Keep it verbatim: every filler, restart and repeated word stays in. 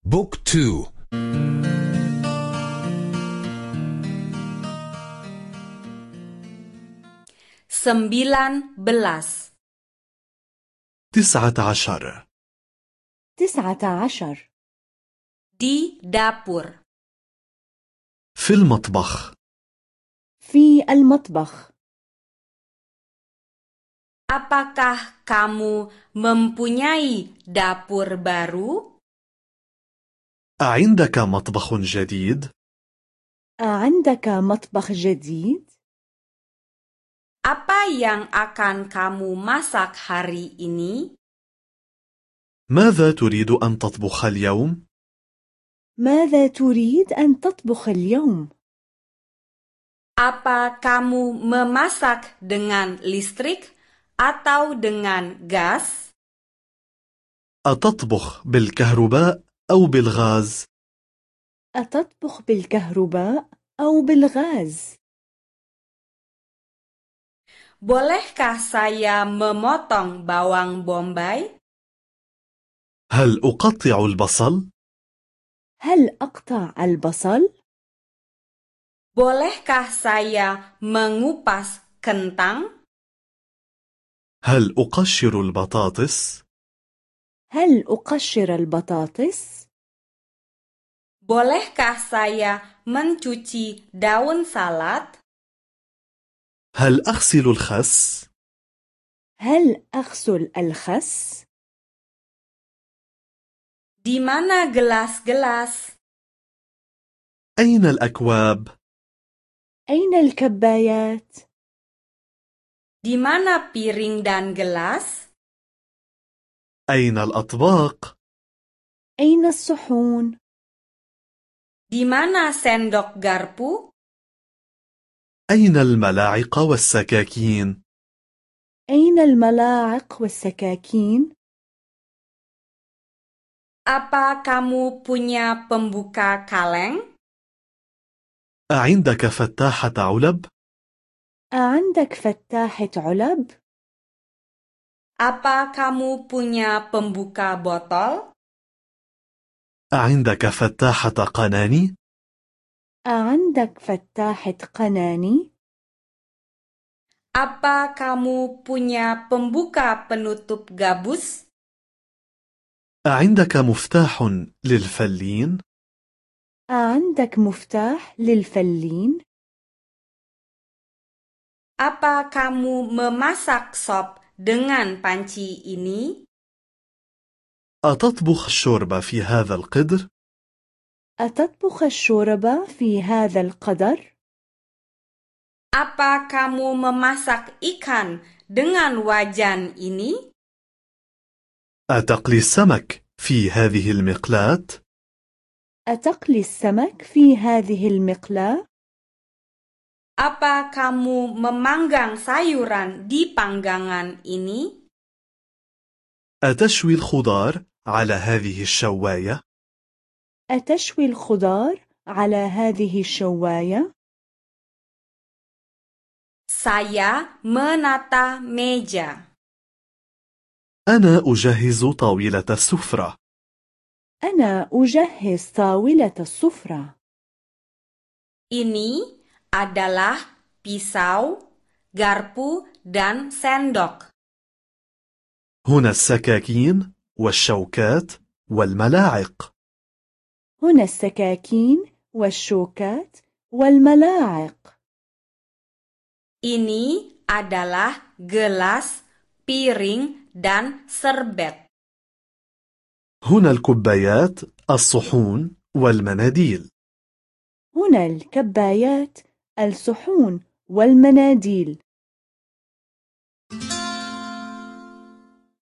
بوك تو. Sembilan belas. تسعة عشر. تسعة عشر. Di dapur. في المطبخ. في المطبخ. Apakah kamu mempunyai dapur baru? أعندك مطبخ جديد؟ أعندك مطبخ جديد؟ Apa yang akan kamu masak hari ini? ماذا تريد أن تطبخ اليوم؟ ماذا تريد أن تطبخ اليوم؟ Apa kamu memasak dengan listrik atau dengan gas? أتطبخ بالكهرباء أو بالغاز؟ أتطبخ بالكهرباء أو بالغاز؟ Bolehkah saya memotong bawang bombay? هل أقطع البصل؟ هل أقطع البصل؟ Bolehkah saya mengupas kentang? هل أقشر البطاطس؟ هل أقشر البطاطس؟ Bolehkah saya mencuci daun salad? هل أغسل الخس؟ هل أغسل الخس؟ Di mana gelas-gelas? أين الأكواب؟ أين الكبايات؟ Di mana piring dan gelas? أين الأطباق؟ أين الصحون؟ Di mana sendok garpu? أين الملاعق والسكاكين؟ أين الملاعق والسكاكين؟ Apa kamu punya pembuka kaleng? أعندك فتاحة علب؟ أعندك فتاحة علب؟ Apa kamu punya pembuka botol? أعندك فتاحة قناني؟ أعندك فتاحة قناني؟ Apa kamu punya pembuka penutup gabus? أعندك مفتاح للفلين؟ أعندك مفتاح للفلين؟ Apa kamu memasak sop dengan panci ini? أتطبخ الشوربة في هذا القدر؟ أتطبخ الشوربة في هذا القدر؟ Apa kamu memasak ikan dengan wajan ini? أتقلي السمك في هذه المقلاة؟ أتقلي السمك في هذه المقلاة؟ Apa kamu memanggang sayuran di panggangan ini? أتشوي الخضار على هذه الشواية؟ أتشوي الخضار على هذه الشواية؟ Saya menata meja. أنا أجهز طاولة السفرة. أنا أجهز طاولة السفرة. Ini adalah pisau, garpu, dan sendok. هنا السكاكين والشوكات والملاعق. هنا السكاكين والشوكات والملاعق. Ini adalah gelas, piring, dan serbet. هنا الكبايات، الصحون والمناديل. هنا الكبايات، الصحون والمناديل.